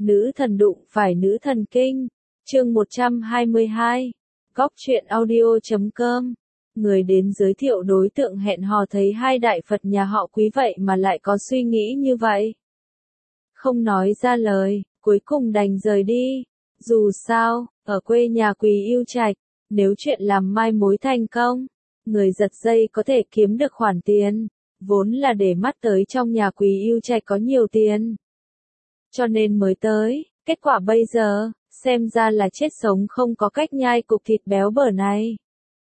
Nữ thần đụng phải nữ thần kinh. Chương 122. Góc truyện audio.com. Người đến giới thiệu đối tượng hẹn hò thấy hai đại Phật nhà họ Quý vậy mà lại có suy nghĩ như vậy. Không nói ra lời, cuối cùng đành rời đi. Dù sao, ở quê nhà Quý Yêu Trạch, nếu chuyện làm mai mối thành công, người giật dây có thể kiếm được khoản tiền, vốn là để mắt tới trong nhà Quý Yêu Trạch có nhiều tiền. Cho nên mới tới, kết quả bây giờ, xem ra là chết sống không có cách nhai cục thịt béo bở này.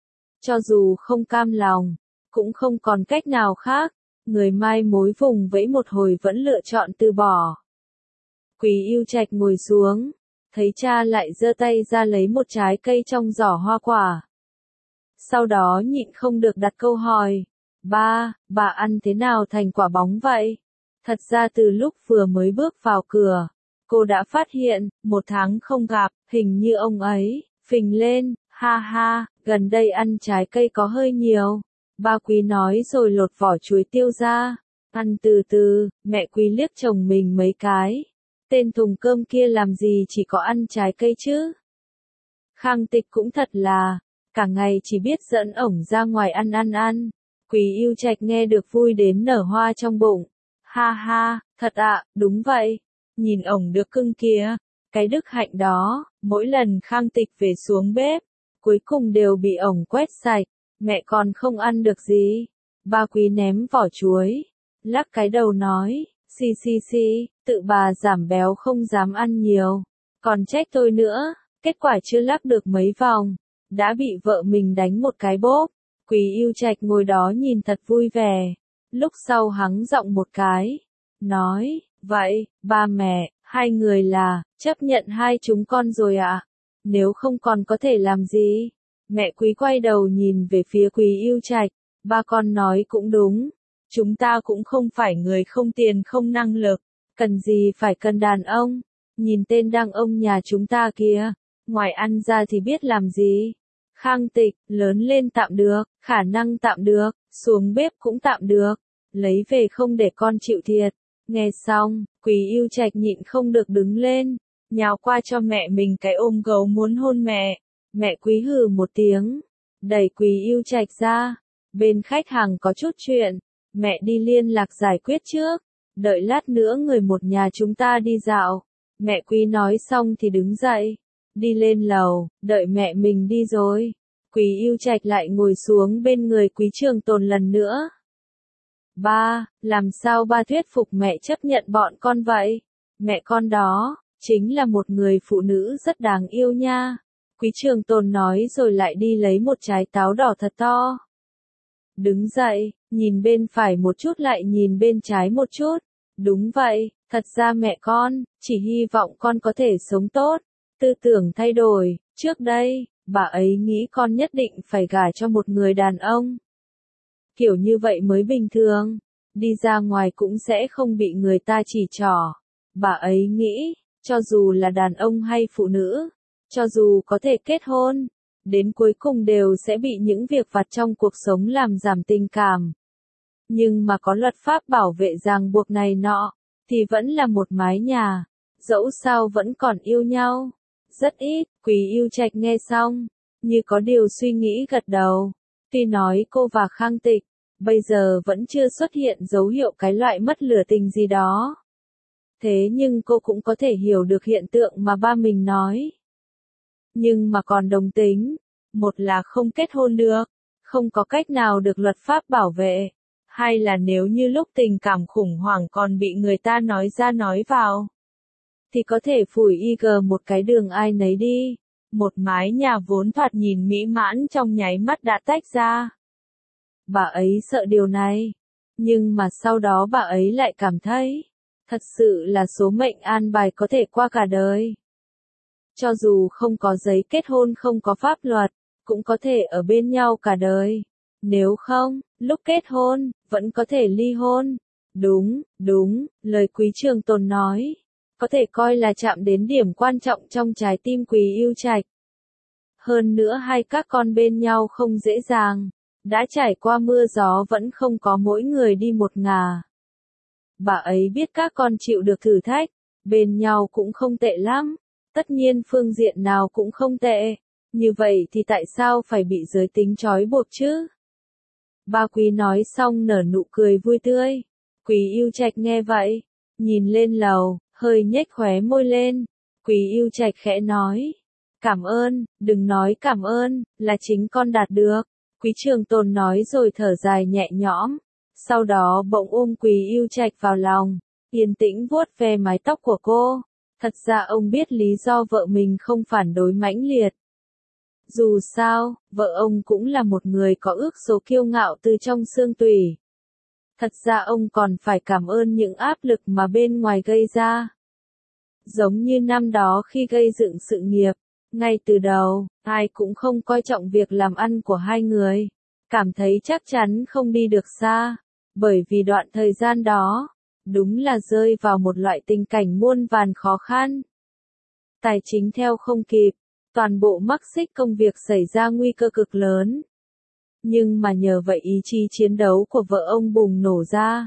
Cho dù không cam lòng, cũng không còn cách nào khác, người mai mối vùng vẫy một hồi vẫn lựa chọn từ bỏ. Quý Yêu Trạch ngồi xuống, thấy cha lại giơ tay ra lấy một trái cây trong giỏ hoa quả. Sau đó nhịn không được đặt câu hỏi, ba, bà ăn thế nào thành quả bóng vậy? Thật ra từ lúc vừa mới bước vào cửa, cô đã phát hiện, 1 tháng không gặp, hình như ông ấy, phình lên, ha ha, gần đây ăn trái cây có hơi nhiều. Ba Quý nói rồi lột vỏ chuối tiêu ra, ăn từ từ, mẹ Quý liếc chồng mình mấy cái. Tên thùng cơm kia làm gì chỉ có ăn trái cây chứ? Khang Tịch cũng thật là, cả ngày chỉ biết dẫn ổng ra ngoài ăn. Quý Yêu Trạch nghe được vui đến nở hoa trong bụng. Ha ha, thật ạ, đúng vậy. Nhìn ổng được cưng kìa, cái đức hạnh đó, mỗi lần Khang Tịch về xuống bếp, cuối cùng đều bị ổng quét sạch, mẹ còn không ăn được gì. Ba Quý ném vỏ chuối, lắc cái đầu nói, xì, tự bà giảm béo không dám ăn nhiều, còn trách tôi nữa, kết quả chưa lắc được mấy vòng, đã bị vợ mình đánh một cái bốp. Quý Yêu Trạch ngồi đó nhìn thật vui vẻ, lúc sau hắng giọng một cái, nói, vậy, ba mẹ, hai người là, chấp nhận hai chúng con rồi ạ? Nếu không còn có thể làm gì? Mẹ Quý quay đầu nhìn về phía Quý Yêu Trạch, ba con nói cũng đúng, chúng ta cũng không phải người không tiền không năng lực, cần gì phải cần đàn ông, nhìn tên đàn ông nhà chúng ta kìa, ngoài ăn ra thì biết làm gì. Khang Tịch, lớn lên tạm được, khả năng tạm được, xuống bếp cũng tạm được, lấy về không để con chịu thiệt. Nghe xong, Quý Yêu Trạch nhịn không được đứng lên, nhào qua cho mẹ mình cái ôm gấu muốn hôn mẹ. Mẹ Quý hừ một tiếng, đẩy Quý Yêu Trạch ra. Bên khách hàng có chút chuyện, mẹ đi liên lạc giải quyết trước, đợi lát nữa người một nhà chúng ta đi dạo. Mẹ Quý nói xong thì đứng dậy, đi lên lầu, đợi mẹ mình đi rồi. Quý Yêu Trạch lại ngồi xuống bên người Quý Trường Tồn lần nữa. Ba, làm sao ba thuyết phục mẹ chấp nhận bọn con vậy? Mẹ con đó, chính là một người phụ nữ rất đáng yêu nha. Quý Trường Tồn nói rồi lại đi lấy một trái táo đỏ thật to. Đứng dậy, nhìn bên phải một chút lại nhìn bên trái một chút. Đúng vậy, thật ra mẹ con, chỉ hy vọng con có thể sống tốt. Tư tưởng thay đổi, trước đây, bà ấy nghĩ con nhất định phải gả cho một người đàn ông. Kiểu như vậy mới bình thường, đi ra ngoài cũng sẽ không bị người ta chỉ trỏ. Bà ấy nghĩ, cho dù là đàn ông hay phụ nữ, cho dù có thể kết hôn, đến cuối cùng đều sẽ bị những việc vặt trong cuộc sống làm giảm tình cảm. Nhưng mà có luật pháp bảo vệ ràng buộc này nọ, thì vẫn là một mái nhà, dẫu sao vẫn còn yêu nhau. Rất ít, Quý Yêu Trạch nghe xong, như có điều suy nghĩ gật đầu. Tuy nói cô và Khang Tịch, bây giờ vẫn chưa xuất hiện dấu hiệu cái loại mất lửa tình gì đó. Thế nhưng cô cũng có thể hiểu được hiện tượng mà ba mình nói. Nhưng mà còn đồng tính, một là không kết hôn được, không có cách nào được luật pháp bảo vệ, hai là nếu như lúc tình cảm khủng hoảng còn bị người ta nói ra nói vào, thì có thể phủi một cái đường ai nấy đi. Một mái nhà vốn thoạt nhìn mỹ mãn trong nháy mắt đã tách ra. Bà ấy sợ điều này, nhưng mà sau đó bà ấy lại cảm thấy, thật sự là số mệnh an bài có thể qua cả đời. Cho dù không có giấy kết hôn không có pháp luật, cũng có thể ở bên nhau cả đời. Nếu không, lúc kết hôn, vẫn có thể ly hôn. Đúng, lời Quý Trường Tồn nói, có thể coi là chạm đến điểm quan trọng trong trái tim Quý Yêu Trạch. Hơn nữa hai các con bên nhau không dễ dàng, đã trải qua mưa gió vẫn không có mỗi người đi một ngả. Bà ấy biết các con chịu được thử thách, bên nhau cũng không tệ lắm, tất nhiên phương diện nào cũng không tệ, như vậy thì tại sao phải bị giới tính trói buộc chứ? Ba Quý nói xong nở nụ cười vui tươi. Quý Yêu Trạch nghe vậy, nhìn lên lầu, hơi nhếch khóe môi lên. Quý Yêu Trạch khẽ nói, cảm ơn, đừng nói cảm ơn, là chính con đạt được. Quý Trường Tồn nói rồi thở dài nhẹ nhõm, sau đó bỗng ôm Quý Yêu Trạch vào lòng, yên tĩnh vuốt ve mái tóc của cô. Thật ra ông biết lý do vợ mình không phản đối mãnh liệt. Dù sao, vợ ông cũng là một người có ước số kiêu ngạo từ trong xương tủy. Thật ra ông còn phải cảm ơn những áp lực mà bên ngoài gây ra. Giống như năm đó khi gây dựng sự nghiệp, ngay từ đầu, ai cũng không coi trọng việc làm ăn của hai người, cảm thấy chắc chắn không đi được xa, bởi vì đoạn thời gian đó, đúng là rơi vào một loại tình cảnh muôn vàn khó khăn. Tài chính theo không kịp, toàn bộ mắc xích công việc xảy ra nguy cơ cực lớn. Nhưng mà nhờ vậy ý chí chiến đấu của vợ ông bùng nổ ra.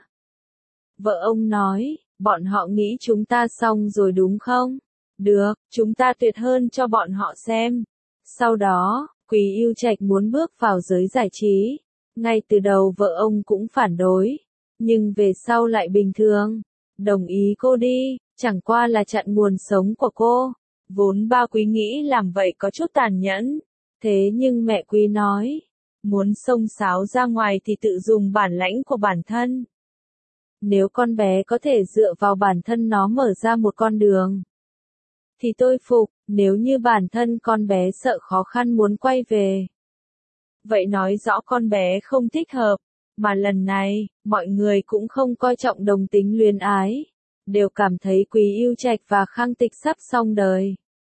Vợ ông nói, bọn họ nghĩ chúng ta xong rồi đúng không? Được, chúng ta tuyệt hơn cho bọn họ xem. Sau đó, Quý Yêu Trạch muốn bước vào giới giải trí. Ngay từ đầu vợ ông cũng phản đối, nhưng về sau lại bình thường. Đồng ý cô đi, chẳng qua là chặn nguồn sống của cô. Vốn ba Quý nghĩ làm vậy có chút tàn nhẫn. Thế nhưng mẹ Quý nói, muốn xông xáo ra ngoài thì tự dùng bản lãnh của bản thân. Nếu con bé có thể dựa vào bản thân nó mở ra một con đường, thì tôi phục, nếu như bản thân con bé sợ khó khăn muốn quay về. Vậy nói rõ con bé không thích hợp, mà lần này, mọi người cũng không coi trọng đồng tính luyến ái, đều cảm thấy Quý Yêu Trạch và Khang Tịch sắp xong đời.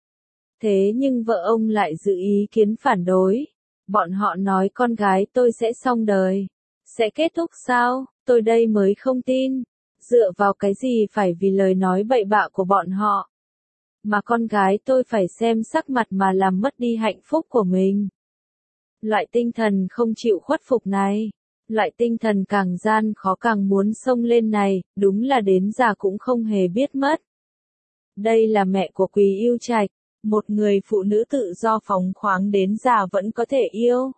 Thế nhưng vợ ông lại giữ ý kiến phản đối. Bọn họ nói con gái tôi sẽ xong đời. Sẽ kết thúc sao? Tôi đây mới không tin. Dựa vào cái gì phải vì lời nói bậy bạ của bọn họ. Mà con gái tôi phải xem sắc mặt mà làm mất đi hạnh phúc của mình. Loại tinh thần không chịu khuất phục này. Loại tinh thần càng gian khó càng muốn xông lên này, đúng là đến già cũng không hề biết mất. Đây là mẹ của Quý Yêu Trạch. Một người phụ nữ tự do phóng khoáng đến già vẫn có thể yêu.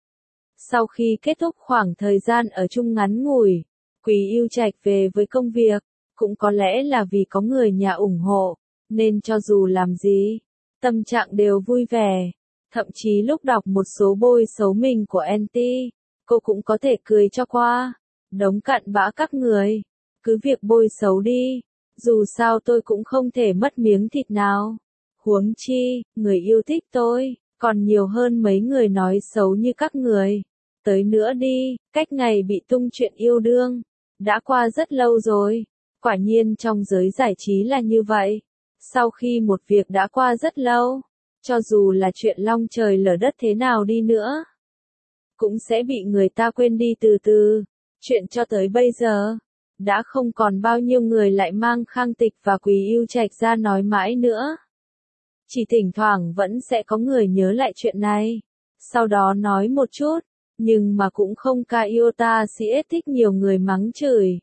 Sau khi kết thúc khoảng thời gian ở chung ngắn ngủi, Quý Yêu Trạch về với công việc, cũng có lẽ là vì có người nhà ủng hộ, nên cho dù làm gì, tâm trạng đều vui vẻ. Thậm chí lúc đọc một số bôi xấu mình của NT, cô cũng có thể cười cho qua. Đống cặn bã các người, cứ việc bôi xấu đi, dù sao tôi cũng không thể mất miếng thịt nào. Huống chi, người yêu thích tôi, còn nhiều hơn mấy người nói xấu như các người. Tới nữa đi, cách ngày bị tung chuyện yêu đương, đã qua rất lâu rồi. Quả nhiên trong giới giải trí là như vậy. Sau khi một việc đã qua rất lâu, cho dù là chuyện long trời lở đất thế nào đi nữa, cũng sẽ bị người ta quên đi từ từ. Chuyện cho tới bây giờ, đã không còn bao nhiêu người lại mang Khang Tịch và Quý Yêu Trạch ra nói mãi nữa. Chỉ thỉnh thoảng vẫn sẽ có người nhớ lại chuyện này, sau đó nói một chút, nhưng mà cũng không ca iota CS thích nhiều người mắng chửi.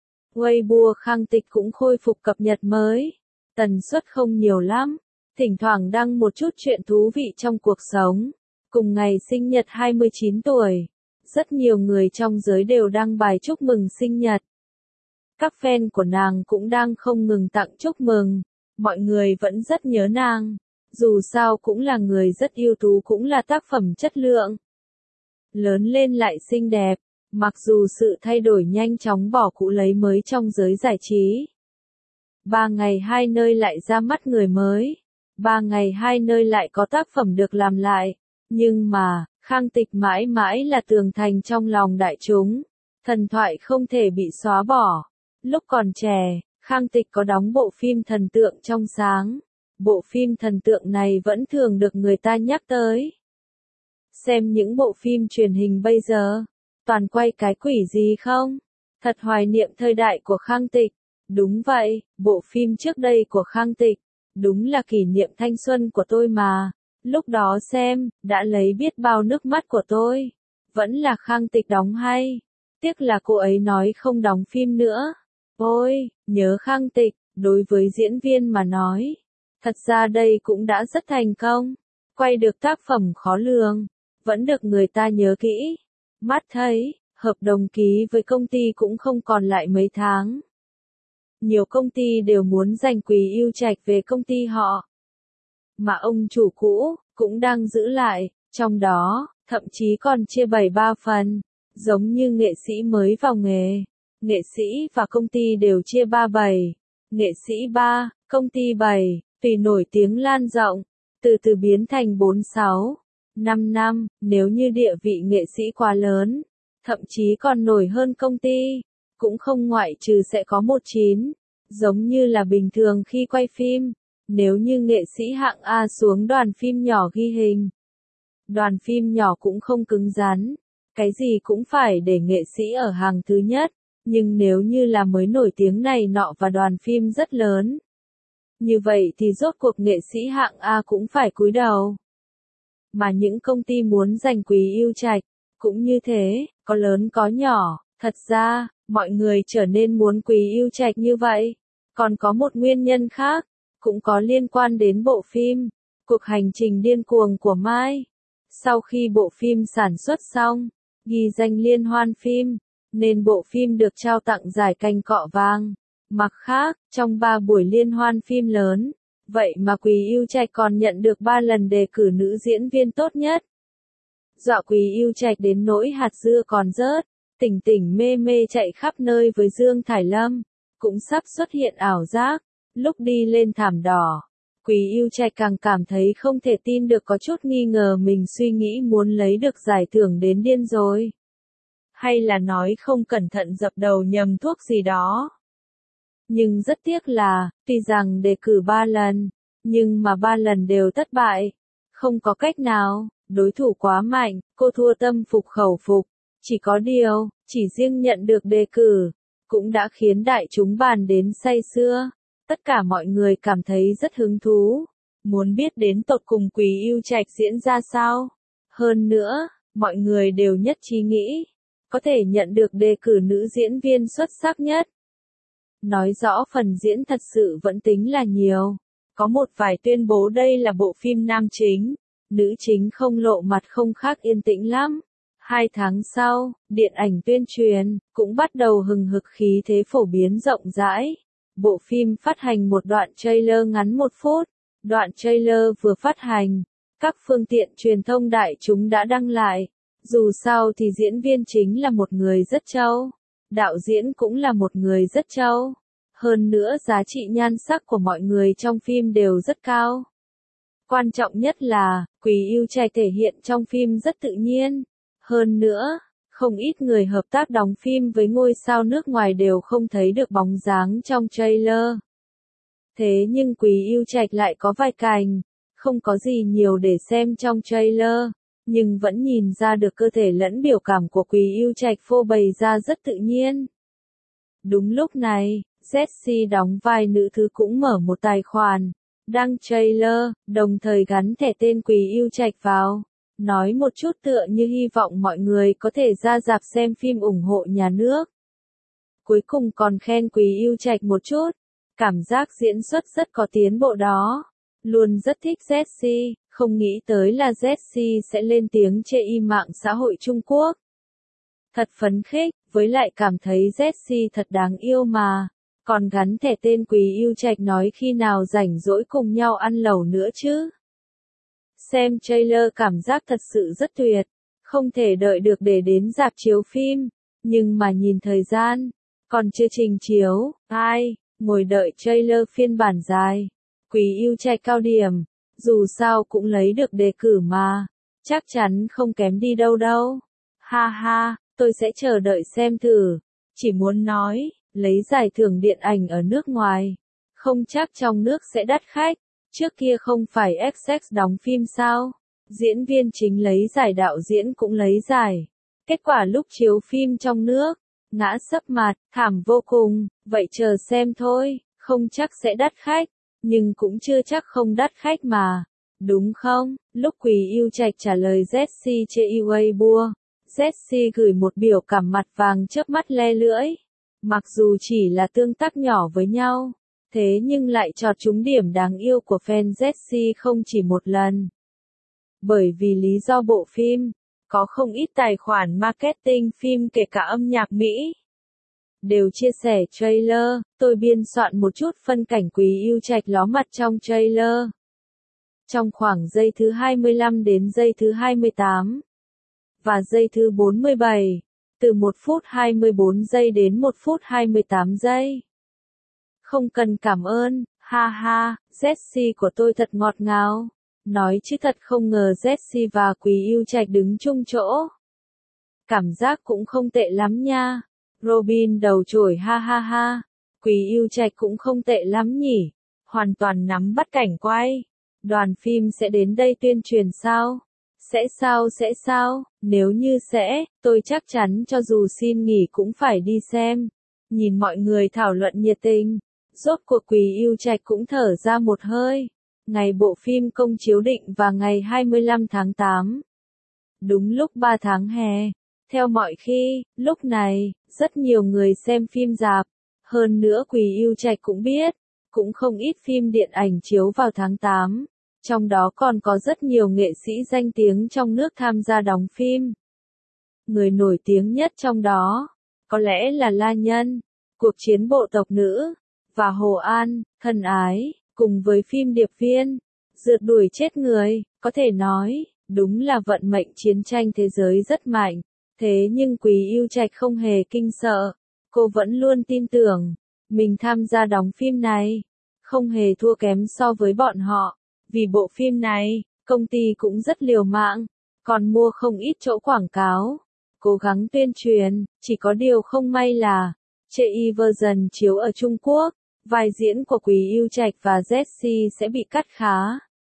Weibo Khang Tịch cũng khôi phục cập nhật mới, tần suất không nhiều lắm, thỉnh thoảng đăng một chút chuyện thú vị trong cuộc sống. Cùng ngày sinh nhật 29 tuổi, rất nhiều người trong giới đều đăng bài chúc mừng sinh nhật. Các fan của nàng cũng đang không ngừng tặng chúc mừng. Mọi người vẫn rất nhớ nàng, dù sao cũng là người rất ưu tú, cũng là tác phẩm chất lượng. Lớn lên lại xinh đẹp, mặc dù sự thay đổi nhanh chóng bỏ cũ lấy mới trong giới giải trí. 3 ngày 2 nơi lại ra mắt người mới, 3 ngày 2 nơi lại có tác phẩm được làm lại, nhưng mà, Khang Tịch mãi mãi là tường thành trong lòng đại chúng, thần thoại không thể bị xóa bỏ. Lúc còn trẻ, Khang Tịch có đóng bộ phim Thần tượng trong sáng. Bộ phim thần tượng này vẫn thường được người ta nhắc tới. Xem những bộ phim truyền hình bây giờ, toàn quay cái quỷ gì không? Thật hoài niệm thời đại của Khang Tịch. Đúng vậy, bộ phim trước đây của Khang Tịch, đúng là kỷ niệm thanh xuân của tôi mà. Lúc đó xem, đã lấy biết bao nước mắt của tôi. Vẫn là Khang Tịch đóng hay. Tiếc là cô ấy nói không đóng phim nữa. Ôi, nhớ Khang Tịch. Đối với diễn viên mà nói, thật ra đây cũng đã rất thành công. Quay được tác phẩm khó lường, vẫn được người ta nhớ kỹ. Mắt thấy, hợp đồng ký với công ty cũng không còn lại mấy tháng. Nhiều công ty đều muốn giành Quý Yêu Trạch về công ty họ. Mà ông chủ cũ, cũng đang giữ lại, trong đó, thậm chí còn chia 7-3 phần. Giống như nghệ sĩ mới vào nghề, nghệ sĩ và công ty đều chia 3-7. Nghệ sĩ 3, công ty 7, vì nổi tiếng lan rộng, từ từ biến thành 4-6. 5 năm, nếu như địa vị nghệ sĩ quá lớn, thậm chí còn nổi hơn công ty, cũng không ngoại trừ sẽ có 1-9. Giống như là bình thường khi quay phim, nếu như nghệ sĩ hạng A xuống đoàn phim nhỏ ghi hình. Đoàn phim nhỏ cũng không cứng rắn, cái gì cũng phải để nghệ sĩ ở hàng thứ nhất, nhưng nếu như là mới nổi tiếng này nọ và đoàn phim rất lớn, như vậy thì rốt cuộc nghệ sĩ hạng A cũng phải cúi đầu. Mà những công ty muốn giành Quý Yêu Trạch, cũng như thế, có lớn có nhỏ, thật ra, mọi người trở nên muốn Quý Yêu Trạch như vậy. Còn có một nguyên nhân khác, cũng có liên quan đến bộ phim, Cuộc Hành Trình Điên Cuồng của Mai. Sau khi bộ phim sản xuất xong, ghi danh liên hoan phim, nên bộ phim được trao tặng giải cành cọ vàng. Mặt khác, trong 3 buổi liên hoan phim lớn, vậy mà Quý Yêu Trạch còn nhận được 3 lần đề cử nữ diễn viên tốt nhất. Dọa Quý Yêu Trạch đến nỗi hạt dưa còn rớt, tỉnh tỉnh mê mê chạy khắp nơi với Dương Thải Lâm, cũng sắp xuất hiện ảo giác, lúc đi lên thảm đỏ. Quý Yêu Trạch càng cảm thấy không thể tin được, có chút nghi ngờ mình suy nghĩ muốn lấy được giải thưởng đến điên rồi. Hay là nói không cẩn thận dập đầu nhầm thuốc gì đó. Nhưng rất tiếc là, tuy rằng đề cử 3 lần, nhưng mà 3 lần đều thất bại. Không có cách nào, đối thủ quá mạnh, cô thua tâm phục khẩu phục. Chỉ có điều, chỉ riêng nhận được đề cử, cũng đã khiến đại chúng bàn đến say sưa. Tất cả mọi người cảm thấy rất hứng thú, muốn biết đến tột cùng Quý Yêu Trạch diễn ra sao. Hơn nữa, mọi người đều nhất trí nghĩ, có thể nhận được đề cử nữ diễn viên xuất sắc nhất. Nói rõ phần diễn thật sự vẫn tính là nhiều. Có một vài tuyên bố đây là bộ phim nam chính, nữ chính không lộ mặt không khác yên tĩnh lắm. 2 tháng sau, điện ảnh tuyên truyền, cũng bắt đầu hừng hực khí thế phổ biến rộng rãi. Bộ phim phát hành một đoạn trailer ngắn 1 phút. Đoạn trailer vừa phát hành, các phương tiện truyền thông đại chúng đã đăng lại. Dù sao thì diễn viên chính là một người rất trâu, đạo diễn cũng là một người rất trâu. Hơn nữa giá trị nhan sắc của mọi người trong phim đều rất cao. Quan trọng nhất là, Quý Yêu Trạch thể hiện trong phim rất tự nhiên. Hơn nữa, không ít người hợp tác đóng phim với ngôi sao nước ngoài đều không thấy được bóng dáng trong trailer. Thế nhưng Quý Yêu Trạch lại có vài cảnh, không có gì nhiều để xem trong trailer, nhưng vẫn nhìn ra được cơ thể lẫn biểu cảm của Quý Yêu Trạch phô bày ra rất tự nhiên. Đúng lúc này, Jessie đóng vai nữ thứ cũng mở một tài khoản, đăng trailer, đồng thời gắn thẻ tên Quý Yêu Trạch vào. Nói một chút tựa như hy vọng mọi người có thể ra rạp xem phim ủng hộ nhà nước. Cuối cùng còn khen Quý Yêu Trạch một chút, cảm giác diễn xuất rất có tiến bộ đó. Luôn rất thích Jessie, không nghĩ tới là Jessie sẽ lên tiếng chê y mạng xã hội Trung Quốc. Thật phấn khích, với lại cảm thấy Jessie thật đáng yêu mà. Còn gắn thẻ tên Quý Yêu Trạch nói khi nào rảnh rỗi cùng nhau ăn lẩu nữa chứ. Xem trailer cảm giác thật sự rất tuyệt, không thể đợi được để đến rạp chiếu phim, nhưng mà nhìn thời gian, còn chưa trình chiếu, ngồi đợi trailer phiên bản dài. Quý Yêu Trạch cao điểm, dù sao cũng lấy được đề cử mà, chắc chắn không kém đi đâu đâu. Ha ha, tôi sẽ chờ đợi xem thử, chỉ muốn nói, lấy giải thưởng điện ảnh ở nước ngoài, không chắc trong nước sẽ đắt khách. Trước kia không phải XX đóng phim sao? Diễn viên chính lấy giải, đạo diễn cũng lấy giải. Kết quả lúc chiếu phim trong nước, ngã sấp mặt, thảm vô cùng, vậy chờ xem thôi, không chắc sẽ đắt khách, nhưng cũng chưa chắc không đắt khách mà. Đúng không? Lúc Quý Yêu Trạch trả lời Jessie trên Weibo, Jessie gửi một biểu cảm mặt vàng chớp mắt le lưỡi. Mặc dù chỉ là tương tác nhỏ với nhau, Thế nhưng lại chọt trúng điểm đáng yêu của fan Jessie không chỉ một lần. Bởi vì lý do bộ phim, có không ít tài khoản marketing phim kể cả âm nhạc Mỹ đều chia sẻ trailer, tôi biên soạn một chút phân cảnh Quý Yêu Trạch ló mặt trong trailer. Trong khoảng giây thứ 25 đến giây thứ 28 và giây thứ 47, từ 1 phút 24 giây đến 1 phút 28 giây. Không cần cảm ơn, ha ha, Jessie của tôi thật ngọt ngào. Nói chứ thật không ngờ Jessie và Quý Yêu Trạch đứng chung chỗ. Cảm giác cũng không tệ lắm nha. Robin đầu chổi ha ha ha. Quý Yêu Trạch cũng không tệ lắm nhỉ. Hoàn toàn nắm bắt cảnh quay. Đoàn phim sẽ đến đây tuyên truyền sao? Sẽ sao? Nếu như sẽ, tôi chắc chắn cho dù xin nghỉ cũng phải đi xem. Nhìn mọi người thảo luận nhiệt tình. Rốt cuộc Quý Yêu Trạch cũng thở ra một hơi. Ngày bộ phim công chiếu định vào ngày 25 tháng 8. Đúng lúc 3 tháng hè. Theo mọi khi, lúc này, rất nhiều người xem phim rạp. Hơn nữa Quý Yêu Trạch cũng biết, cũng không ít phim điện ảnh chiếu vào tháng 8. Trong đó còn có rất nhiều nghệ sĩ danh tiếng trong nước tham gia đóng phim. Người nổi tiếng nhất trong đó, có lẽ là La Nhân, Cuộc chiến bộ tộc nữ, và Hồ An, Thân ái, cùng với phim Điệp viên, Rượt đuổi chết người, có thể nói, đúng là vận mệnh chiến tranh thế giới rất mạnh. Thế nhưng Quý Yêu Trạch không hề kinh sợ, cô vẫn luôn tin tưởng, mình tham gia đóng phim này, không hề thua kém so với bọn họ. Vì bộ phim này, công ty cũng rất liều mạng, còn mua không ít chỗ quảng cáo, cố gắng tuyên truyền, chỉ có điều không may là, chê y version chiếu ở Trung Quốc, vai diễn của Quý Yêu Trạch và Jessie sẽ bị cắt khá.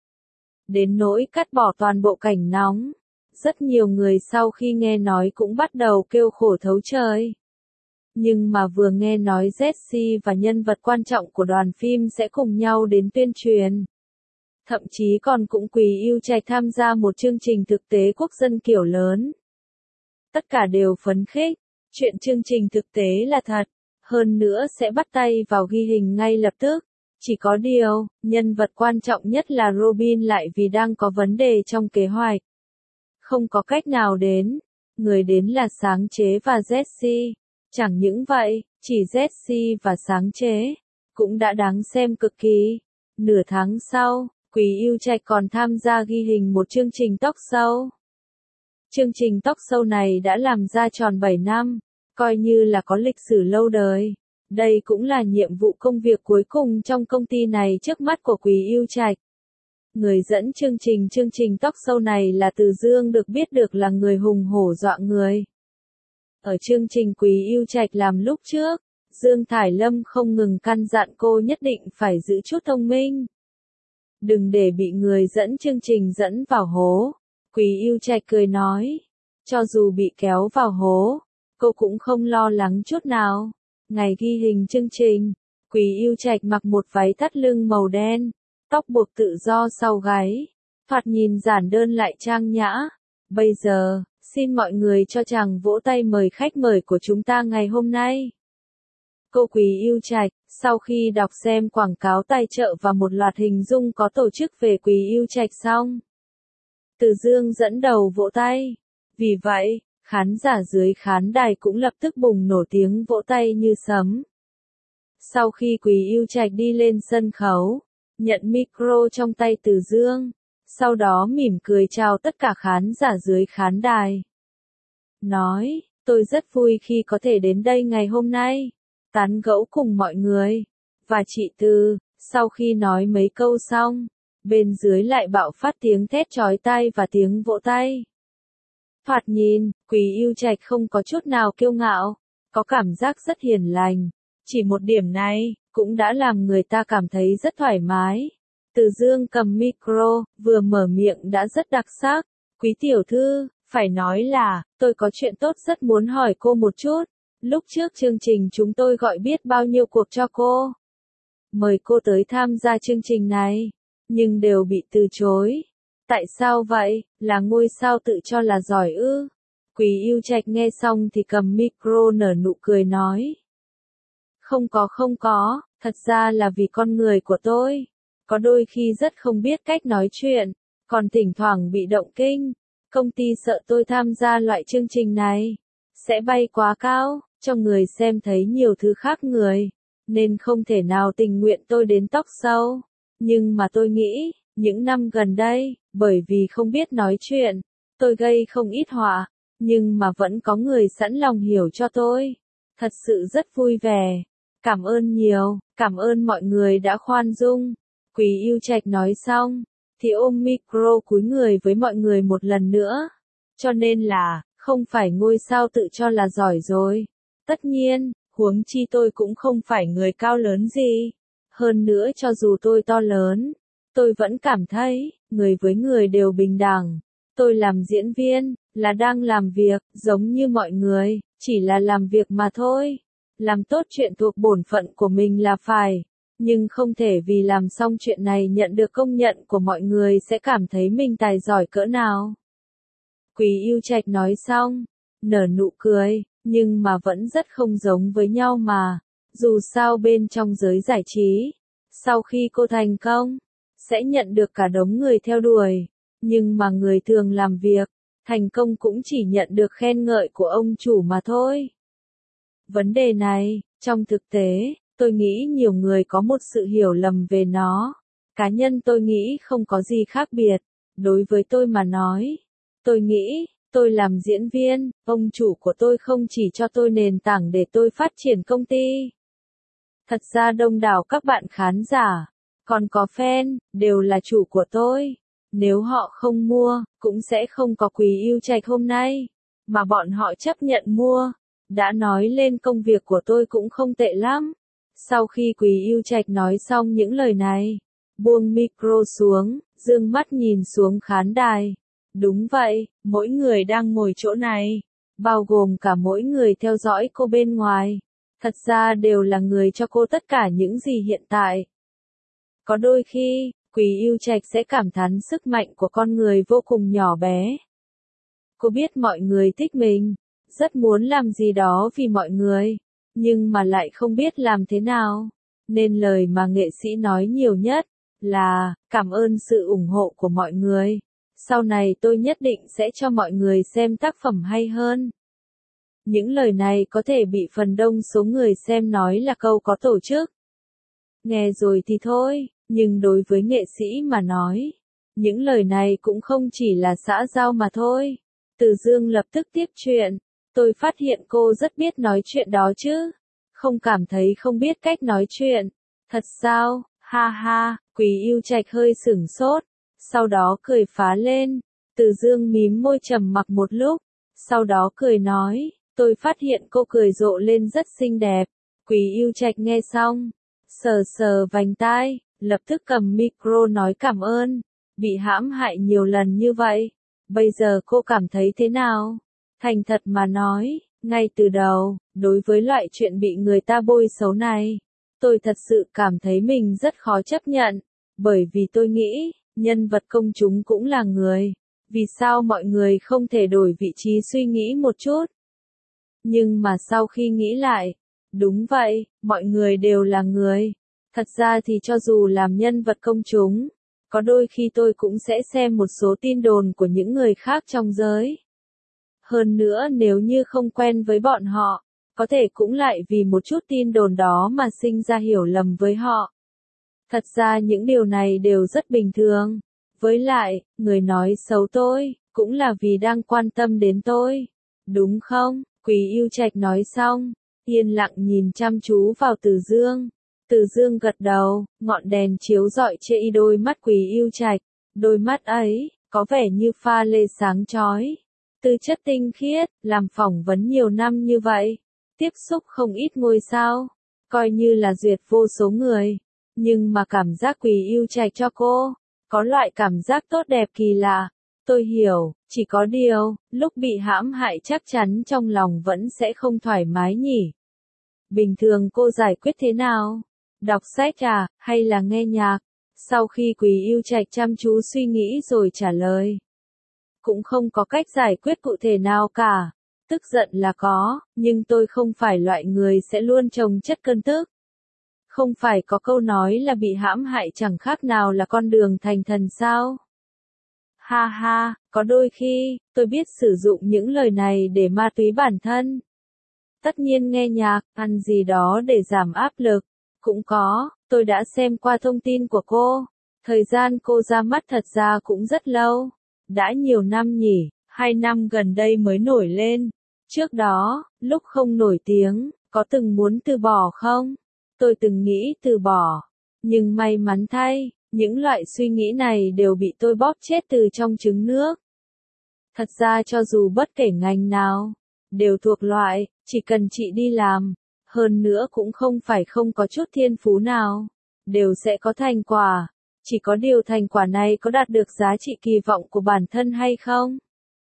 Đến nỗi cắt bỏ toàn bộ cảnh nóng. Rất nhiều người sau khi nghe nói cũng bắt đầu kêu khổ thấu trời. Nhưng mà vừa nghe nói Jessie và nhân vật quan trọng của đoàn phim sẽ cùng nhau đến tuyên truyền. Thậm chí còn cũng Quý Yêu Trạch tham gia một chương trình thực tế quốc dân kiểu lớn. Tất cả đều phấn khích, chuyện chương trình thực tế là thật, hơn nữa sẽ bắt tay vào ghi hình ngay lập tức. Chỉ có điều, nhân vật quan trọng nhất là Robin lại vì đang có vấn đề trong kế hoạch. Không có cách nào đến, người đến là sáng chế và Jessie. Chẳng những vậy, chỉ Jessie và sáng chế, cũng đã đáng xem cực kỳ. Nửa tháng sau, Quý Yêu Trạch còn tham gia ghi hình một chương trình talk show. Chương trình talk show này đã làm ra tròn 7 năm, coi như là có lịch sử lâu đời. Đây cũng là nhiệm vụ công việc cuối cùng trong công ty này trước mắt của Quý Yêu Trạch. Người dẫn chương trình talk show này là Từ Dương, được biết được là người hùng hổ dọa người. Ở chương trình Quý Yêu Trạch làm lúc trước, Dương Thải Lâm không ngừng căn dặn cô nhất định phải giữ chút thông minh. Đừng để bị người dẫn chương trình dẫn vào hố. Quý Yêu Trạch cười nói, cho dù bị kéo vào hố, cô cũng không lo lắng chút nào. Ngày ghi hình chương trình, Quý Yêu Trạch mặc một váy thắt lưng màu đen, tóc buộc tự do sau gáy, thoạt nhìn giản đơn lại trang nhã. Bây giờ, xin mọi người cho chàng vỗ tay mời khách mời của chúng ta ngày hôm nay. Cô Quý Yêu Trạch, sau khi đọc xem quảng cáo tài trợ và một loạt hình dung có tổ chức về Quý Yêu Trạch xong, Từ Dương dẫn đầu vỗ tay. Vì vậy, khán giả dưới khán đài cũng lập tức bùng nổ tiếng vỗ tay như sấm. Sau khi Quý Yêu Trạch đi lên sân khấu, nhận micro trong tay Từ Dương, sau đó mỉm cười chào tất cả khán giả dưới khán đài. Nói, tôi rất vui khi có thể đến đây ngày hôm nay, tán gẫu cùng mọi người. Và chị Từ, sau khi nói mấy câu xong, bên dưới lại bạo phát tiếng thét chói tai và tiếng vỗ tay. Thoạt nhìn, Quý Yêu Trạch không có chút nào kiêu ngạo, có cảm giác rất hiền lành. Chỉ một điểm này, cũng đã làm người ta cảm thấy rất thoải mái. Từ Dương cầm micro, vừa mở miệng đã rất đặc sắc. Quý tiểu thư, phải nói là, tôi có chuyện tốt rất muốn hỏi cô một chút. Lúc trước chương trình chúng tôi gọi biết bao nhiêu cuộc cho cô. Mời cô tới tham gia chương trình này, nhưng đều bị từ chối. Tại sao vậy, là ngôi sao tự cho là giỏi ư? Quý Yêu Trạch nghe xong thì cầm micro nở nụ cười nói. Không có, Thật ra là vì con người của tôi. Có đôi khi rất không biết cách nói chuyện, còn thỉnh thoảng bị động kinh. Công ty sợ tôi tham gia loại chương trình này sẽ bay quá cao, cho người xem thấy nhiều thứ khác người, nên không thể nào tình nguyện tôi đến talk show. Nhưng mà tôi nghĩ, những năm gần đây, bởi vì không biết nói chuyện, tôi gây không ít họa, nhưng mà vẫn có người sẵn lòng hiểu cho tôi. Thật sự rất vui vẻ. Cảm ơn nhiều, cảm ơn mọi người đã khoan dung. Quý Yêu Trạch nói xong, thì ôm micro cúi người với mọi người một lần nữa. Cho nên là, không phải ngôi sao tự cho là giỏi rồi. Tất nhiên, huống chi tôi cũng không phải người cao lớn gì. Hơn nữa cho dù tôi to lớn, tôi vẫn cảm thấy, người với người đều bình đẳng. Tôi làm diễn viên, là đang làm việc, giống như mọi người, chỉ là làm việc mà thôi. Làm tốt chuyện thuộc bổn phận của mình là phải, nhưng không thể vì làm xong chuyện này nhận được công nhận của mọi người sẽ cảm thấy mình tài giỏi cỡ nào. Quý Yêu Trạch nói xong, nở nụ cười, nhưng mà vẫn rất không giống với nhau mà. Dù sao bên trong giới giải trí, sau khi cô thành công, sẽ nhận được cả đống người theo đuổi. Nhưng mà người thường làm việc, thành công cũng chỉ nhận được khen ngợi của ông chủ mà thôi. Vấn đề này, trong thực tế, tôi nghĩ nhiều người có một sự hiểu lầm về nó. Cá nhân tôi nghĩ không có gì khác biệt. Đối với tôi mà nói, tôi nghĩ, tôi làm diễn viên, ông chủ của tôi không chỉ cho tôi nền tảng để tôi phát triển công ty. Thật ra đông đảo các bạn khán giả, còn có fan, đều là chủ của tôi. Nếu họ không mua, cũng sẽ không có Quý Yêu Trạch hôm nay. Mà bọn họ chấp nhận mua. Đã nói lên công việc của tôi cũng không tệ lắm. Sau khi Quý Yêu Trạch nói xong những lời này, buông micro xuống, dương mắt nhìn xuống khán đài. Đúng vậy, mỗi người đang ngồi chỗ này, bao gồm cả mỗi người theo dõi cô bên ngoài. Thật ra đều là người cho cô tất cả những gì hiện tại. Có đôi khi, Quý Yêu Trạch sẽ cảm thán sức mạnh của con người vô cùng nhỏ bé. Cô biết mọi người thích mình, rất muốn làm gì đó vì mọi người, nhưng mà lại không biết làm thế nào. Nên lời mà nghệ sĩ nói nhiều nhất là, cảm ơn sự ủng hộ của mọi người. Sau này tôi nhất định sẽ cho mọi người xem tác phẩm hay hơn. Những lời này có thể bị phần đông số người xem nói là câu có tổ chức. Nghe rồi thì thôi, nhưng đối với nghệ sĩ mà nói, những lời này cũng không chỉ là xã giao mà thôi. Từ Dương lập tức tiếp chuyện. Tôi phát hiện cô rất biết nói chuyện đó chứ. Không cảm thấy không biết cách nói chuyện. Thật sao, ha ha, Quý Yêu Trạch hơi sửng sốt. Sau đó cười phá lên. Từ Dương mím môi trầm mặc một lúc. Sau đó cười nói, tôi phát hiện cô cười rộ lên rất xinh đẹp. Quý Yêu Trạch nghe xong, sờ sờ vành tai, lập tức cầm micro nói cảm ơn. Bị hãm hại nhiều lần như vậy. Bây giờ cô cảm thấy thế nào? Thành thật mà nói, ngay từ đầu, đối với loại chuyện bị người ta bôi xấu này, tôi thật sự cảm thấy mình rất khó chấp nhận, bởi vì tôi nghĩ, nhân vật công chúng cũng là người, vì sao mọi người không thể đổi vị trí suy nghĩ một chút? Nhưng mà sau khi nghĩ lại, đúng vậy, mọi người đều là người. Thật ra thì cho dù làm nhân vật công chúng, có đôi khi tôi cũng sẽ xem một số tin đồn của những người khác trong giới. Hơn nữa nếu như không quen với bọn họ, có thể cũng lại vì một chút tin đồn đó mà sinh ra hiểu lầm với họ. Thật ra những điều này đều rất bình thường. Với lại, người nói xấu tôi, cũng là vì đang quan tâm đến tôi. Đúng không? Quý Yêu Trạch nói xong, yên lặng nhìn chăm chú vào Từ Dương. Từ Dương gật đầu, ngọn đèn chiếu rọi trên đôi mắt Quý Yêu Trạch. Đôi mắt ấy, có vẻ như pha lê sáng chói. Tư chất tinh khiết, làm phỏng vấn nhiều năm như vậy. Tiếp xúc không ít ngôi sao. Coi như là duyệt vô số người. Nhưng mà cảm giác Quý Yêu Trạch cho cô, có loại cảm giác tốt đẹp kỳ lạ. Tôi hiểu, chỉ có điều, lúc bị hãm hại chắc chắn trong lòng vẫn sẽ không thoải mái nhỉ. Bình thường cô giải quyết thế nào? Đọc sách à, hay là nghe nhạc? Sau khi Quý Yêu Trạch chăm chú suy nghĩ rồi trả lời. Cũng không có cách giải quyết cụ thể nào cả. Tức giận là có, nhưng tôi không phải loại người sẽ luôn trồng chất cơn tức. Không phải có câu nói là bị hãm hại chẳng khác nào là con đường thành thần sao? Ha ha, có đôi khi, tôi biết sử dụng những lời này để ma túy bản thân. Tất nhiên nghe nhạc, ăn gì đó để giảm áp lực. Cũng có, tôi đã xem qua thông tin của cô. Thời gian cô ra mắt thật ra cũng rất lâu. Đã nhiều năm nhỉ, 2 năm gần đây mới nổi lên. Trước đó, lúc không nổi tiếng, có từng muốn từ bỏ không? Tôi từng nghĩ từ bỏ. Nhưng may mắn thay, những loại suy nghĩ này đều bị tôi bóp chết từ trong trứng nước. Thật ra cho dù bất kể ngành nào, đều thuộc loại, chỉ cần chị đi làm, hơn nữa cũng không phải không có chút thiên phú nào, đều sẽ có thành quả. Chỉ có điều thành quả này có đạt được giá trị kỳ vọng của bản thân hay không?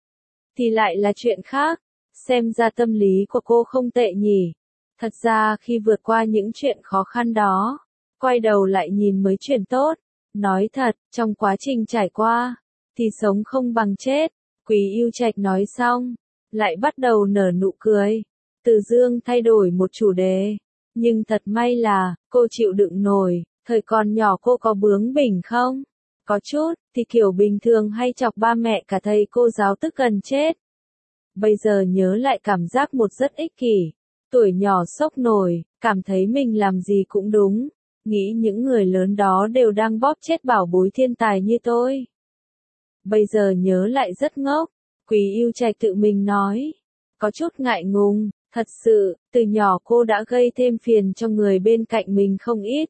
Thì lại là chuyện khác. Xem ra tâm lý của cô không tệ nhỉ. Thật ra khi vượt qua những chuyện khó khăn đó, quay đầu lại nhìn mới chuyện tốt. Nói thật, trong quá trình trải qua, thì sống không bằng chết. Quý Yêu Trạch nói xong, lại bắt đầu nở nụ cười. Từ Dương thay đổi một chủ đề. Nhưng thật may là, cô chịu đựng nổi. Thời còn nhỏ cô có bướng bỉnh không? Có chút, thì kiểu bình thường hay chọc ba mẹ cả thầy cô giáo tức gần chết. Bây giờ nhớ lại cảm giác một rất ích kỷ. Tuổi nhỏ sốc nổi, cảm thấy mình làm gì cũng đúng. Nghĩ những người lớn đó đều đang bóp chết bảo bối thiên tài như tôi. Bây giờ nhớ lại rất ngốc. Quý Yêu Trạch tự mình nói. Có chút ngại ngùng, thật sự, từ nhỏ cô đã gây thêm phiền cho người bên cạnh mình không ít.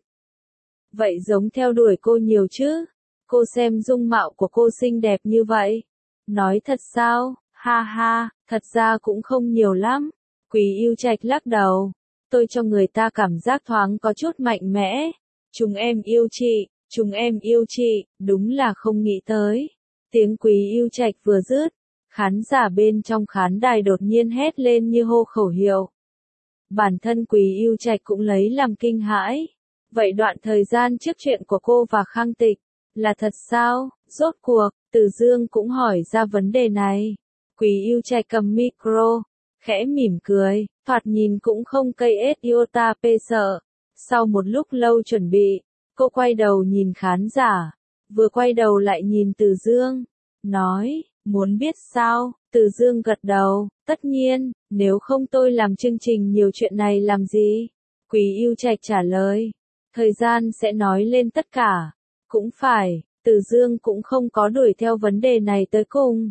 Vậy giống theo đuổi cô nhiều chứ? Cô xem dung mạo của cô xinh đẹp như vậy. Nói thật sao? Ha ha, thật ra cũng không nhiều lắm. Quý Yêu Trạch lắc đầu. Tôi cho người ta cảm giác thoáng có chút mạnh mẽ. Chúng em yêu chị, chúng em yêu chị, đúng là không nghĩ tới. Tiếng Quý Yêu Trạch vừa dứt, khán giả bên trong khán đài đột nhiên hét lên như hô khẩu hiệu. Bản thân Quý Yêu Trạch cũng lấy làm kinh hãi. Vậy đoạn thời gian trước chuyện của cô và Khang Tịch, là thật sao? Rốt cuộc, Từ Dương cũng hỏi ra vấn đề này. Quý Yêu Trạch cầm micro, khẽ mỉm cười, thoạt nhìn cũng không cây ết iota pê sợ. Sau một lúc lâu chuẩn bị, cô quay đầu nhìn khán giả, vừa quay đầu lại nhìn Từ Dương, nói, muốn biết sao? Từ Dương gật đầu, tất nhiên, nếu không tôi làm chương trình nhiều chuyện này làm gì? Quý Yêu Trạch trả lời, thời gian sẽ nói lên tất cả. Cũng phải, Từ Dương cũng không có đuổi theo vấn đề này tới cùng.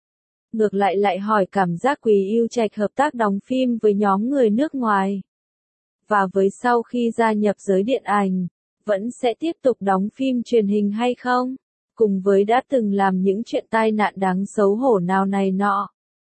Ngược lại hỏi cảm giác Quý Yêu Trạch hợp tác đóng phim với nhóm người nước ngoài. Và với sau khi gia nhập giới điện ảnh, vẫn sẽ tiếp tục đóng phim truyền hình hay không? Cùng với đã từng làm những chuyện tai nạn đáng xấu hổ nào này nọ.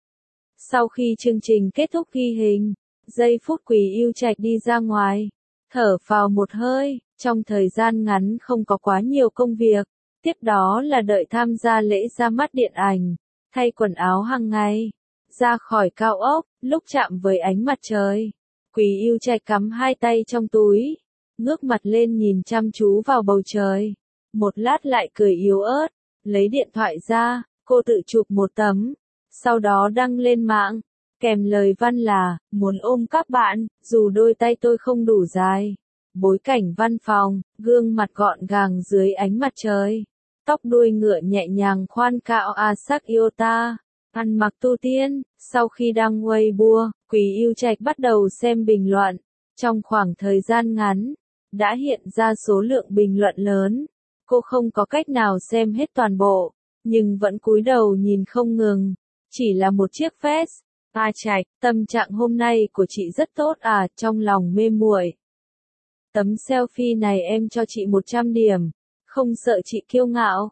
Sau khi chương trình kết thúc ghi hình, giây phút Quý Yêu Trạch đi ra ngoài, thở phào một hơi, trong thời gian ngắn không có quá nhiều công việc, tiếp đó là đợi tham gia lễ ra mắt điện ảnh, thay quần áo hàng ngày, ra khỏi cao ốc, lúc chạm với ánh mặt trời. Quý Yêu Trạch cắm hai tay trong túi, ngước mặt lên nhìn chăm chú vào bầu trời. Một lát lại cười yếu ớt, lấy điện thoại ra, cô tự chụp một tấm, sau đó đăng lên mạng, kèm lời văn là, muốn ôm các bạn, dù đôi tay tôi không đủ dài. Bối cảnh văn phòng, gương mặt gọn gàng dưới ánh mặt trời, tóc đuôi ngựa nhẹ nhàng khoan cạo sắc iota, ăn mặc tu tiên. Sau khi đăng Weibo, Quý Yêu Trạch bắt đầu xem bình luận, trong khoảng thời gian ngắn, đã hiện ra số lượng bình luận lớn. Cô không có cách nào xem hết toàn bộ, nhưng vẫn cúi đầu nhìn không ngừng. Chỉ là một chiếc vest. Trạch, tâm trạng hôm nay của chị rất tốt à, trong lòng mê muội. Tấm selfie này em cho chị 100 điểm, không sợ chị kiêu ngạo.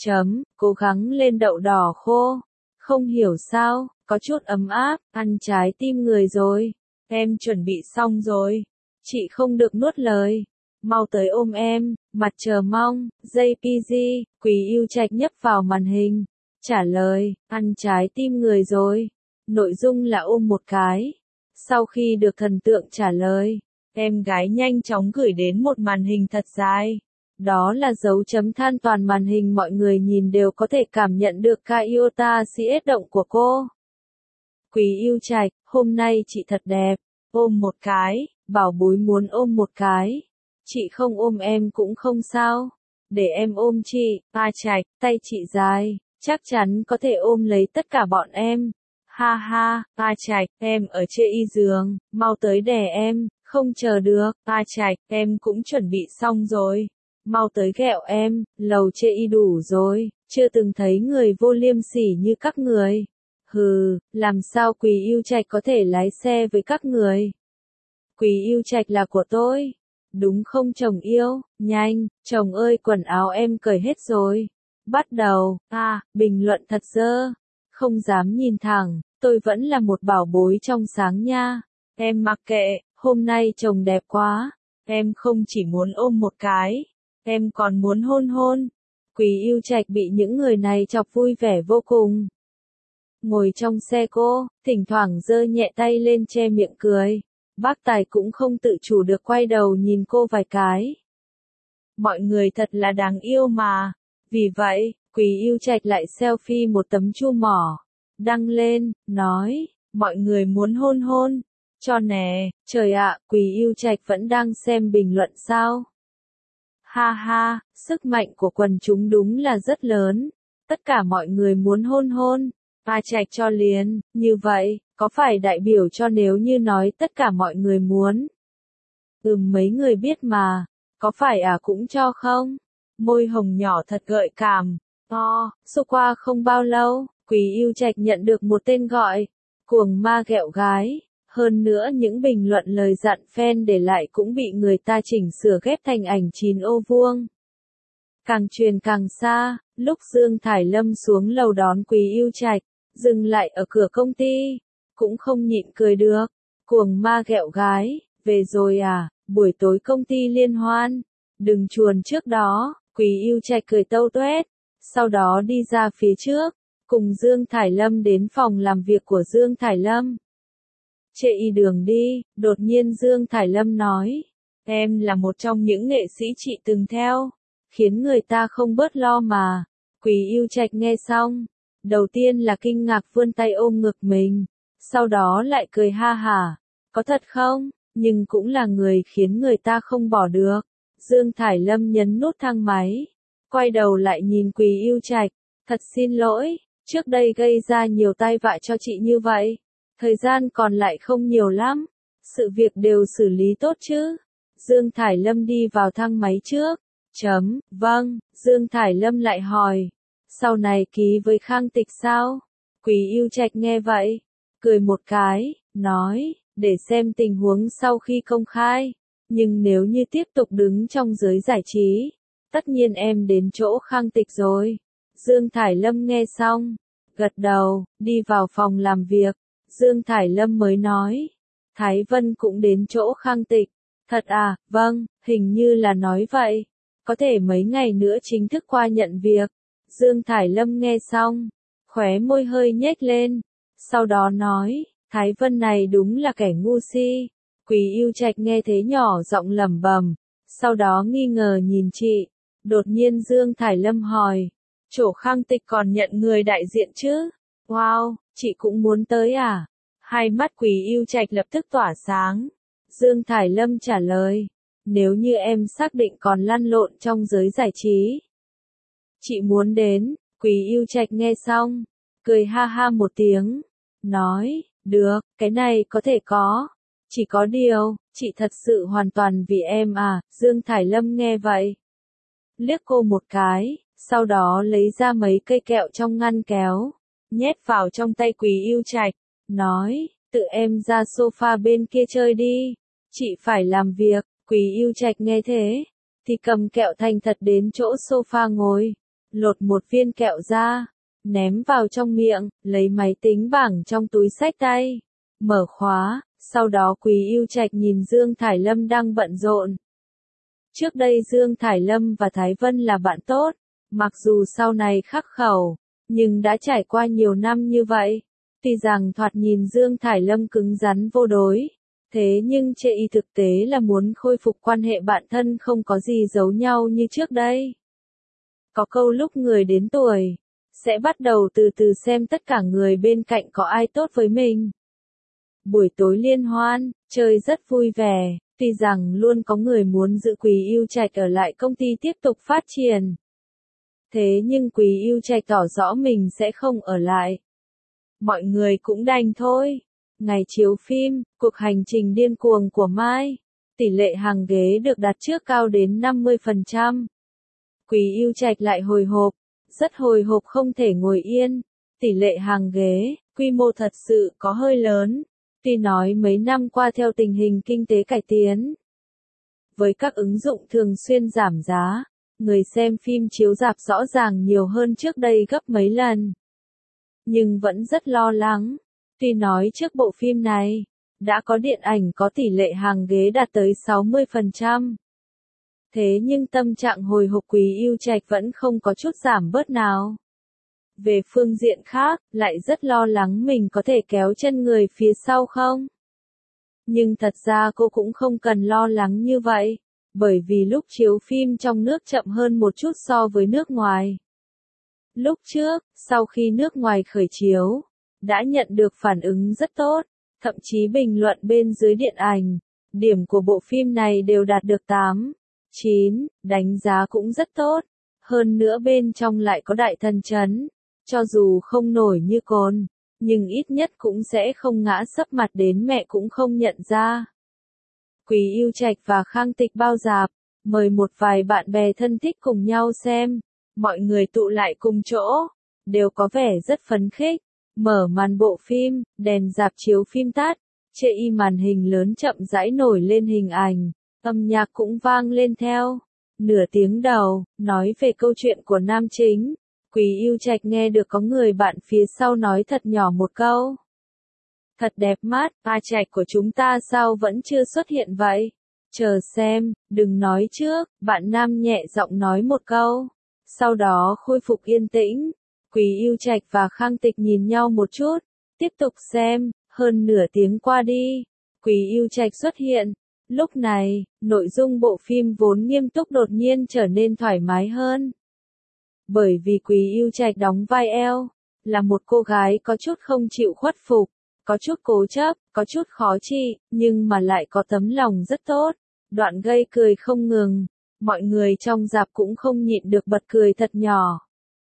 Cố gắng lên đậu đỏ khô. Không hiểu sao, có chút ấm áp, ăn trái tim người rồi. Em chuẩn bị xong rồi. Chị không được nuốt lời. Mau tới ôm em, mặt chờ mong. JPG, Quý Yêu Trạch nhấp vào màn hình. Trả lời, ăn trái tim người rồi. Nội dung là ôm một cái. Sau khi được thần tượng trả lời, em gái nhanh chóng gửi đến một màn hình thật dài. Đó là dấu chấm than toàn màn hình, mọi người nhìn đều có thể cảm nhận được ca iota CS động của cô. Quý Yêu Trạch, hôm nay chị thật đẹp, ôm một cái, bảo bối muốn ôm một cái. Chị không ôm em cũng không sao. Để em ôm chị, A Trạch, tay chị dài, chắc chắn có thể ôm lấy tất cả bọn em. Ha ha, A Trạch, em ở chê y giường, mau tới đè em, không chờ được. A Trạch, em cũng chuẩn bị xong rồi. Mau tới ghẹo em, lầu chê y đủ rồi, chưa từng thấy người vô liêm sỉ như các người. Hừ, làm sao Quý Yêu Trạch có thể lái xe với các người? Quý Yêu Trạch là của tôi. Đúng không chồng yêu, nhanh, chồng ơi quần áo em cởi hết rồi. Bắt đầu, bình luận thật dơ. Không dám nhìn thẳng, tôi vẫn là một bảo bối trong sáng nha. Em mặc kệ, hôm nay chồng đẹp quá. Em không chỉ muốn ôm một cái, em còn muốn hôn hôn. Quý Yêu Trạch bị những người này chọc vui vẻ vô cùng. Ngồi trong xe cô, thỉnh thoảng giơ nhẹ tay lên che miệng cười. Bác Tài cũng không tự chủ được quay đầu nhìn cô vài cái. Mọi người thật là đáng yêu mà. Vì vậy, Quý Yêu Trạch lại selfie một tấm chu mỏ. Đăng lên, nói, mọi người muốn hôn hôn. Cho nè, trời ạ, Quý Yêu Trạch vẫn đang xem bình luận sao? Ha ha, sức mạnh của quần chúng đúng là rất lớn. Tất cả mọi người muốn hôn hôn. A Trạch cho liền, như vậy, có phải đại biểu cho nếu như nói tất cả mọi người muốn? Mấy người biết mà, có phải cũng cho không? Môi hồng nhỏ thật gợi cảm. Xô qua không bao lâu, Quý Yêu Trạch nhận được một tên gọi, cuồng ma ghẹo gái. Hơn nữa những bình luận lời dặn fan để lại cũng bị người ta chỉnh sửa ghép thành ảnh 9 ô vuông. Càng truyền càng xa, lúc Dương Thải Lâm xuống lầu đón Quý Yêu Trạch, dừng lại ở cửa công ty, cũng không nhịn cười được. Cuồng ma ghẹo gái, về rồi à, buổi tối công ty liên hoan, đừng chuồn trước đó. Quý Yêu Trạch cười tâu tuét, sau đó đi ra phía trước, cùng Dương Thải Lâm đến phòng làm việc của Dương Thải Lâm. Chệ y đường đi, đột nhiên Dương Thải Lâm nói, em là một trong những nghệ sĩ chị từng theo, khiến người ta không bớt lo mà. Quý Yêu Trạch nghe xong, đầu tiên là kinh ngạc vươn tay ôm ngực mình, sau đó lại cười ha hả, có thật không, nhưng cũng là người khiến người ta không bỏ được. Dương Thải Lâm nhấn nút thang máy, quay đầu lại nhìn Quý Yêu Trạch, thật xin lỗi, trước đây gây ra nhiều tai vạ cho chị như vậy. Thời gian còn lại không nhiều lắm, sự việc đều xử lý tốt chứ. Dương Thải Lâm đi vào thang máy trước. Vâng, Dương Thải Lâm lại hỏi. Sau này ký với Khang Tịch sao? Quý Yêu Trạch nghe vậy, cười một cái, nói, để xem tình huống sau khi công khai. Nhưng nếu như tiếp tục đứng trong giới giải trí, tất nhiên em đến chỗ Khang Tịch rồi. Dương Thải Lâm nghe xong, gật đầu, đi vào phòng làm việc. Dương Thải Lâm mới nói, Thái Vân cũng đến chỗ Khang Tịch. Thật à, vâng, hình như là nói vậy. Có thể mấy ngày nữa chính thức qua nhận việc. Dương Thải Lâm nghe xong, khóe môi hơi nhếch lên. Sau đó nói, Thái Vân này đúng là kẻ ngu si. Quý Yêu Trạch nghe thế nhỏ giọng lẩm bẩm, sau đó nghi ngờ nhìn chị. Đột nhiên Dương Thải Lâm hỏi, chỗ Khang Tịch còn nhận người đại diện chứ? Wow, chị cũng muốn tới à? Hai mắt Quý Yêu Trạch lập tức tỏa sáng. Dương Thải Lâm trả lời, nếu như em xác định còn lăn lộn trong giới giải trí, chị muốn đến. Quý Yêu Trạch nghe xong, cười ha ha một tiếng, nói, được, cái này có thể có. Chỉ có điều, chị thật sự hoàn toàn vì em à. Dương Thải Lâm nghe vậy, liếc cô một cái, sau đó lấy ra mấy cây kẹo trong ngăn kéo, nhét vào trong tay Quý Yêu Trạch, nói, tự em ra sofa bên kia chơi đi, chị phải làm việc. Quý Yêu Trạch nghe thế, thì cầm kẹo thành thật đến chỗ sofa ngồi, lột một viên kẹo ra, ném vào trong miệng, lấy máy tính bảng trong túi xách tay, mở khóa, sau đó Quý Yêu Trạch nhìn Dương Thải Lâm đang bận rộn. Trước đây Dương Thải Lâm và Thái Vân là bạn tốt, mặc dù sau này khắc khẩu, nhưng đã trải qua nhiều năm như vậy. Tuy rằng thoạt nhìn Dương Thải Lâm cứng rắn vô đối, thế nhưng chệ y thực tế là muốn khôi phục quan hệ bạn thân không có gì giấu nhau như trước đây. Có câu lúc người đến tuổi, sẽ bắt đầu từ từ xem tất cả người bên cạnh có ai tốt với mình. Buổi tối liên hoan, chơi rất vui vẻ, Tuy rằng luôn có người muốn giữ Quý Yêu Trạch ở lại công ty tiếp tục phát triển. Thế nhưng Quý Yêu Trạch tỏ rõ mình sẽ không ở lại. Mọi người cũng đành thôi. Ngày chiếu phim, cuộc hành trình điên cuồng của Mai. Tỷ lệ hàng ghế được đặt trước cao đến 50%. Quý Yêu Trạch lại hồi hộp, rất hồi hộp không thể ngồi yên. Tỷ lệ hàng ghế, quy mô thật sự có hơi lớn. Tuy nói mấy năm qua theo tình hình kinh tế cải tiến, với các ứng dụng thường xuyên giảm giá, người xem phim chiếu rạp rõ ràng nhiều hơn trước đây gấp mấy lần. Nhưng vẫn rất lo lắng. Tuy nói trước bộ phim này, đã có điện ảnh có tỷ lệ hàng ghế đạt tới 60%. Thế nhưng tâm trạng hồi hộp Quý Yêu Trạch vẫn không có chút giảm bớt nào. Về phương diện khác, lại rất lo lắng mình có thể kéo chân người phía sau không. Nhưng thật ra cô cũng không cần lo lắng như vậy, bởi vì lúc chiếu phim trong nước chậm hơn một chút so với nước ngoài. Lúc trước, sau khi nước ngoài khởi chiếu, đã nhận được phản ứng rất tốt, thậm chí bình luận bên dưới điện ảnh, điểm của bộ phim này đều đạt được 8, 9, đánh giá cũng rất tốt. Hơn nữa bên trong lại có đại thần chấn, cho dù không nổi như cồn, nhưng ít nhất cũng sẽ không ngã sấp mặt đến mẹ cũng không nhận ra. Quý Yêu Trạch và Khang Tịch bao rạp, mời một vài bạn bè thân thích cùng nhau xem, mọi người tụ lại cùng chỗ, đều có vẻ rất phấn khích. Mở màn bộ phim, đèn rạp chiếu phim tắt, chê y màn hình lớn chậm rãi nổi lên hình ảnh, âm nhạc cũng vang lên theo. Nửa tiếng đầu, nói về câu chuyện của nam chính, Quý Yêu Trạch nghe được có người bạn phía sau nói thật nhỏ một câu. Thật đẹp mắt, A Trạch của chúng ta sao vẫn chưa xuất hiện vậy? Chờ xem, đừng nói trước, bạn nam nhẹ giọng nói một câu. Sau đó khôi phục yên tĩnh. Quý Yêu Trạch và Khang Tịch nhìn nhau một chút, tiếp tục xem. Hơn nửa tiếng qua đi, Quý Yêu Trạch xuất hiện. Lúc này, nội dung bộ phim vốn nghiêm túc đột nhiên trở nên thoải mái hơn. Bởi vì Quý Yêu Trạch đóng vai eo, là một cô gái có chút không chịu khuất phục, có chút cố chấp, có chút khó trị, nhưng mà lại có tấm lòng rất tốt. Đoạn gây cười không ngừng, mọi người trong rạp cũng không nhịn được bật cười thật nhỏ.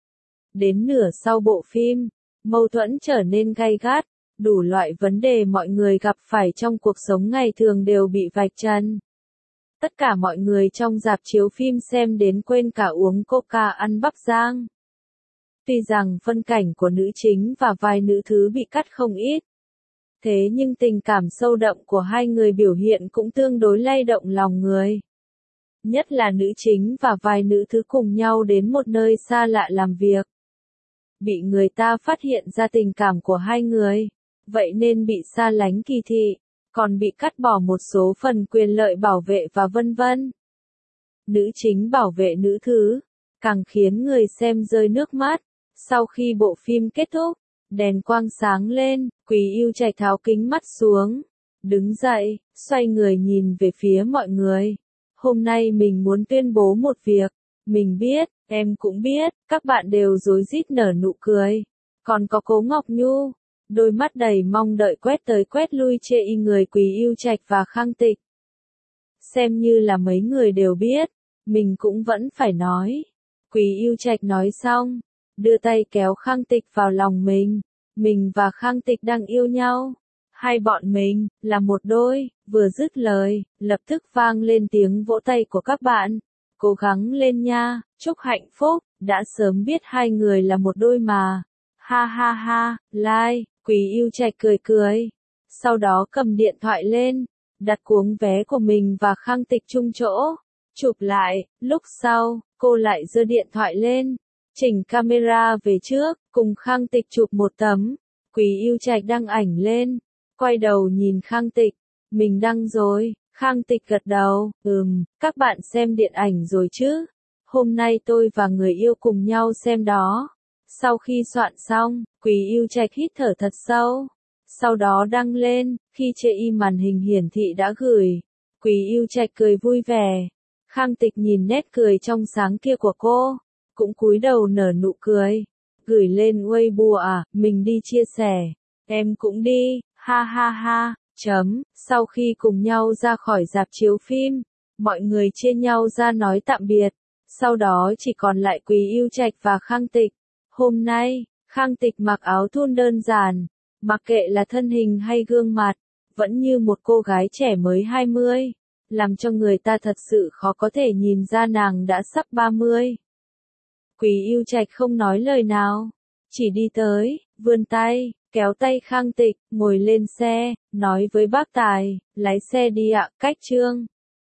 Đến nửa sau bộ phim, mâu thuẫn trở nên gay gắt, đủ loại vấn đề mọi người gặp phải trong cuộc sống ngày thường đều bị vạch trần. Tất cả mọi người trong rạp chiếu phim xem đến quên cả uống coca ăn bắp rang. Tuy rằng phân cảnh của nữ chính và vài nữ thứ bị cắt không ít, thế nhưng tình cảm sâu đậm của hai người biểu hiện cũng tương đối lay động lòng người. Nhất là nữ chính và vài nữ thứ cùng nhau đến một nơi xa lạ làm việc. Bị người ta phát hiện ra tình cảm của hai người, vậy nên bị xa lánh kỳ thị, còn bị cắt bỏ một số phần quyền lợi bảo vệ và vân vân. Nữ chính bảo vệ nữ thứ, càng khiến người xem rơi nước mắt. Sau khi bộ phim kết thúc, đèn quang sáng lên, Quý Yêu Trạch tháo kính mắt xuống, đứng dậy, xoay người nhìn về phía mọi người. Hôm nay mình muốn tuyên bố một việc, mình biết, em cũng biết, các bạn đều rối rít nở nụ cười. Còn có Cố Ngọc Nhu, đôi mắt đầy mong đợi quét tới quét lui chê y người Quý Yêu Trạch và Khang Tịch. Xem như là mấy người đều biết, mình cũng vẫn phải nói. Quý Yêu Trạch nói xong, đưa tay kéo Khang Tịch vào lòng mình và Khang Tịch đang yêu nhau. Hai bọn mình, là một đôi, vừa dứt lời, lập tức vang lên tiếng vỗ tay của các bạn. Cố gắng lên nha, chúc hạnh phúc, đã sớm biết hai người là một đôi mà. Ha ha ha, like, Quý Yêu Trạch cười cười. Sau đó cầm điện thoại lên, đặt cuống vé của mình và Khang Tịch chung chỗ. Chụp lại, lúc sau, cô lại giơ điện thoại lên, chỉnh camera về trước, cùng Khang Tịch chụp một tấm. Quý Yêu Trạch đăng ảnh lên, quay đầu nhìn Khang Tịch, mình đăng rồi. Khang Tịch gật đầu, các bạn xem điện ảnh rồi chứ? Hôm nay tôi và người yêu cùng nhau xem đó. Sau khi soạn xong, Quý Yêu Trạch hít thở thật sâu. Sau đó đăng lên, khi chê y màn hình hiển thị đã gửi. Quý Yêu Trạch cười vui vẻ. Khang Tịch nhìn nét cười trong sáng kia của cô, cũng cúi đầu nở nụ cười. Gửi lên Weibo à, mình đi chia sẻ. Em cũng đi, ha ha ha, Sau khi cùng nhau ra khỏi rạp chiếu phim, mọi người chia nhau ra nói tạm biệt. Sau đó chỉ còn lại Quý Yêu Trạch và Khang Tịch. Hôm nay, Khang Tịch mặc áo thun đơn giản, mặc kệ là thân hình hay gương mặt, vẫn như một cô gái trẻ mới 20, làm cho người ta thật sự khó có thể nhìn ra nàng đã sắp 30. Quý Yêu Trạch không nói lời nào, chỉ đi tới, vươn tay, kéo tay Khang Tịch, ngồi lên xe, nói với bác tài, lái xe đi ạ, cách Trương